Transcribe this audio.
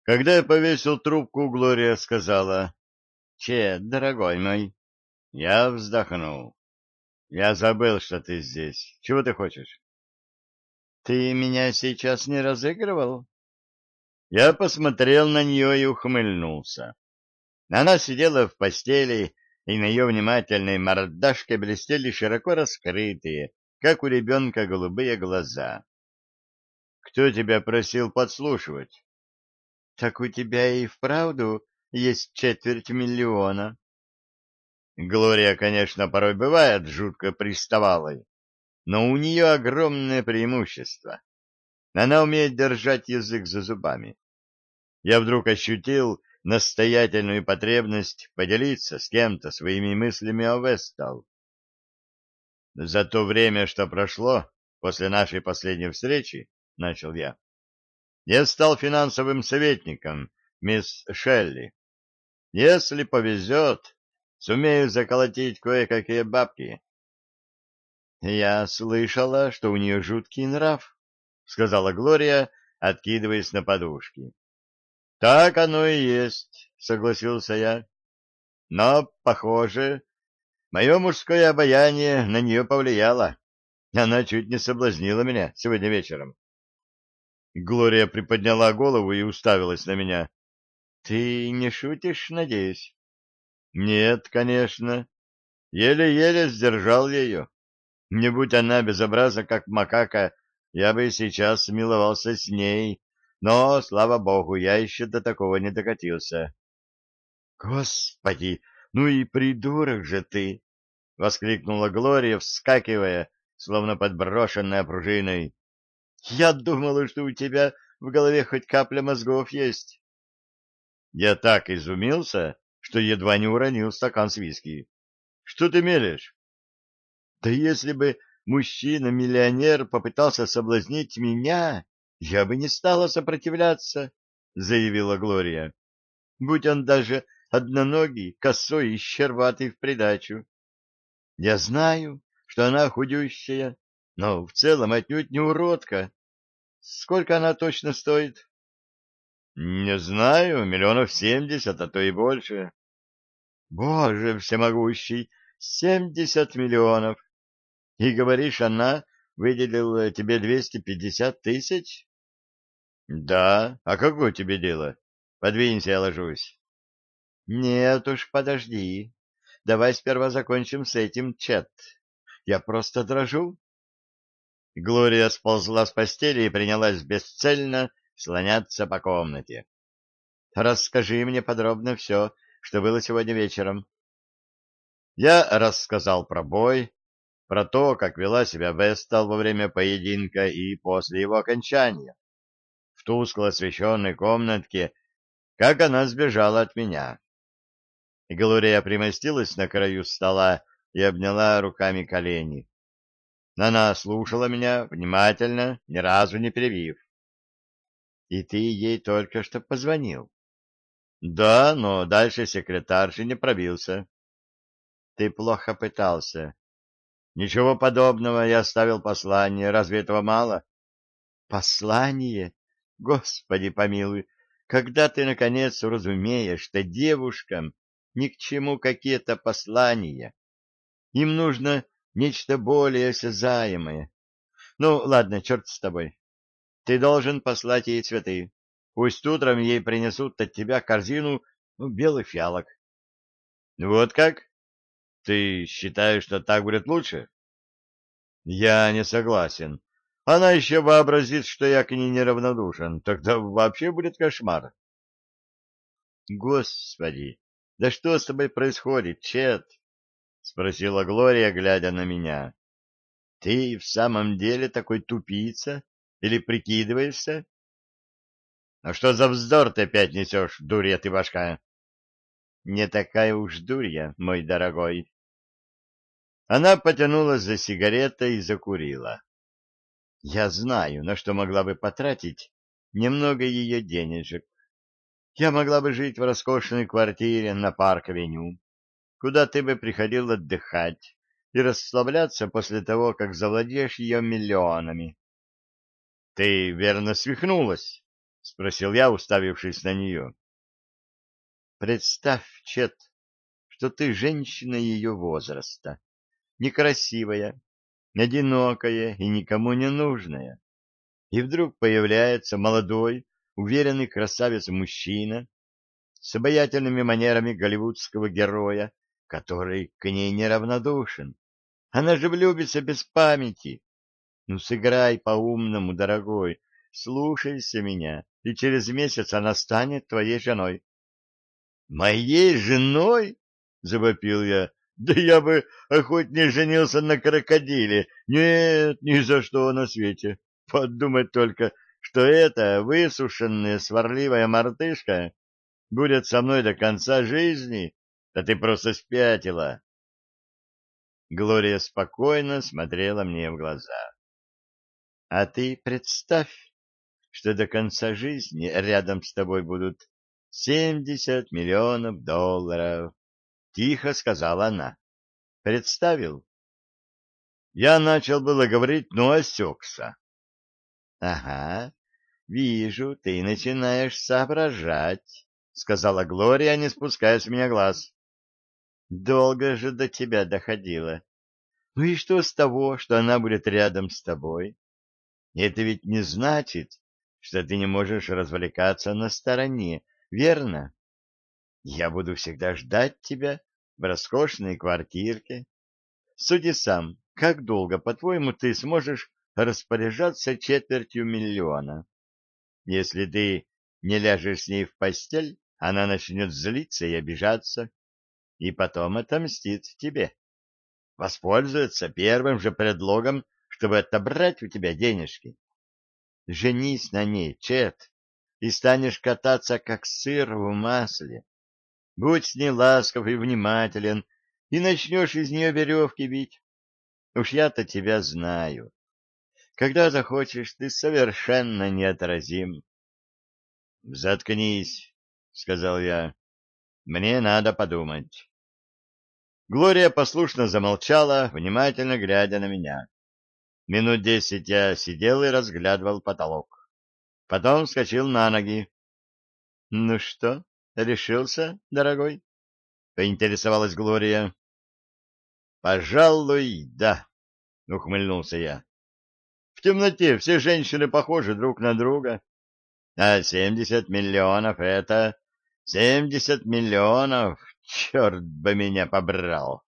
Когда я повесил трубку, Глория сказала: «Че, дорогой мой?» Я вздохнул. «Я забыл, что ты здесь. Чего ты хочешь?» «Ты меня сейчас не разыгрывал?» Я посмотрел на нее и ухмыльнулся. Она сидела в постели, и на ее внимательной мордашке блестели широко раскрытые, как у ребенка, голубые глаза. «Кто тебя просил подслушивать?» «Так у тебя и вправду есть 250 000. Глория, конечно, порой бывает жутко приставалой, но у нее огромное преимущество. Она умеет держать язык за зубами. Я вдруг ощутил настоятельную потребность поделиться с кем-то своими мыслями о Вестал. За то время, что прошло после нашей последней встречи, начал я стал финансовым советником мисс Шелли. Если повезет, сумею заколотить кое-какие бабки. Я слышала, что у нее жуткий нрав, сказала Глория, откидываясь на подушки. Так оно и есть, согласился я. Но, похоже, мое мужское обаяние на нее повлияло. Она чуть не соблазнила меня сегодня вечером. Глория приподняла голову и уставилась на меня. — Ты не шутишь, надеюсь? — Нет, конечно. Еле-еле сдержал ее. Не будь она безобразна, как макака, я бы сейчас миловался с ней. Но, слава богу, я еще до такого не докатился. — Господи, ну и придурок же ты! — воскликнула Глория, вскакивая, словно подброшенная пружиной. — Я думала, что у тебя в голове хоть капля мозгов есть. Я так изумился, что едва не уронил стакан с виски. — Что ты мелешь? — Да если бы мужчина-миллионер попытался соблазнить меня, я бы не стала сопротивляться, — заявила Глория. — Будь он даже одноногий, косой и щербатый в придачу. Я знаю, что она худющая, но в целом отнюдь не уродка. Сколько она точно стоит? — Не знаю, 70 миллионов, а то и больше. — Боже всемогущий, 70 миллионов! И, говоришь, она выделила тебе 250 000? — Да, а какое тебе дело? Подвинься, я ложусь. — Нет уж, подожди. Давай сперва закончим с этим, Чет. Я просто дрожу. Глория сползла с постели и принялась бесцельно слоняться по комнате. — Расскажи мне подробно все, что было сегодня вечером. Я рассказал про бой, про то, как вела себя Вестал во время поединка и после его окончания. В тускло освещенной комнатке, как она сбежала от меня. Глория примостилась на краю стола и обняла руками колени. Она слушала меня внимательно, ни разу не перебив. — И ты ей только что позвонил? — Да, но дальше секретарши не пробился. — Ты плохо пытался. — Ничего подобного, я оставил послание. Разве этого мало? — Послание? Господи помилуй! Когда ты, наконец, уразумеешь, что девушкам ни к чему какие-то послания? Им нужно нечто более осязаемое. Ну, ладно, черт с тобой. Ты должен послать ей цветы. Пусть утром ей принесут от тебя корзину, белых фиалок. — Вот как? Ты считаешь, что так будет лучше? — Я не согласен. Она еще вообразит, что я к ней неравнодушен. Тогда вообще будет кошмар. — Господи, да что с тобой происходит, Чет? — спросила Глория, глядя на меня. — Ты в самом деле такой тупица? Или прикидываешься? — А что за вздор ты опять несешь, дурья ты башка? — Не такая уж дурья, мой дорогой. Она потянулась за сигаретой и закурила. Я знаю, на что могла бы потратить немного ее денежек. Я могла бы жить в роскошной квартире на Парк-авеню, куда ты бы приходил отдыхать и расслабляться после того, как завладеешь ее миллионами. Ты верно свихнулась. — спросил я, уставившись на нее. — Представь, Чет, что ты женщина ее возраста, некрасивая, одинокая и никому не нужная. И вдруг появляется молодой, уверенный красавец-мужчина с обаятельными манерами голливудского героя, который к ней неравнодушен. Она же влюбится без памяти. Ну, сыграй по-умному, дорогой, слушайся меня, и через месяц она станет твоей женой. — Моей женой? — завопил я. — Да я бы охотнее женился на крокодиле. Нет, ни за что на свете. Подумать только, что эта высушенная сварливая мартышка будет со мной до конца жизни. Да ты просто спятила. Глория спокойно смотрела мне в глаза. — А ты представь, что до конца жизни рядом с тобой будут 70 миллионов долларов. Тихо сказала она. Представил? Я начал было говорить, но осекся. Ага, вижу, ты начинаешь соображать, сказала Глория, не спуская с меня глаз. Долго же до тебя доходило. Ну и что с того, что она будет рядом с тобой? Это ведь не значит, что ты не можешь развлекаться на стороне, верно? Я буду всегда ждать тебя в роскошной квартирке. Суди сам, как долго, по-твоему, ты сможешь распоряжаться 250 000? Если ты не ляжешь с ней в постель, она начнет злиться и обижаться, и потом отомстит тебе. Воспользуется первым же предлогом, чтобы отобрать у тебя денежки. Женись на ней, Чет, и станешь кататься, как сыр в масле. Будь с ней ласков и внимателен, и начнешь из нее веревки бить. Уж я-то тебя знаю. Когда захочешь, ты совершенно неотразим. — Заткнись, — сказал я. — Мне надо подумать. Глория послушно замолчала, внимательно глядя на меня. Минут 10 я сидел и разглядывал потолок. Потом вскочил на ноги. — Ну что, решился, дорогой? — поинтересовалась Глория. — Пожалуй, да, — ухмыльнулся я. В темноте все женщины похожи друг на друга. А 70 миллионов — это 70 миллионов, черт бы меня побрал.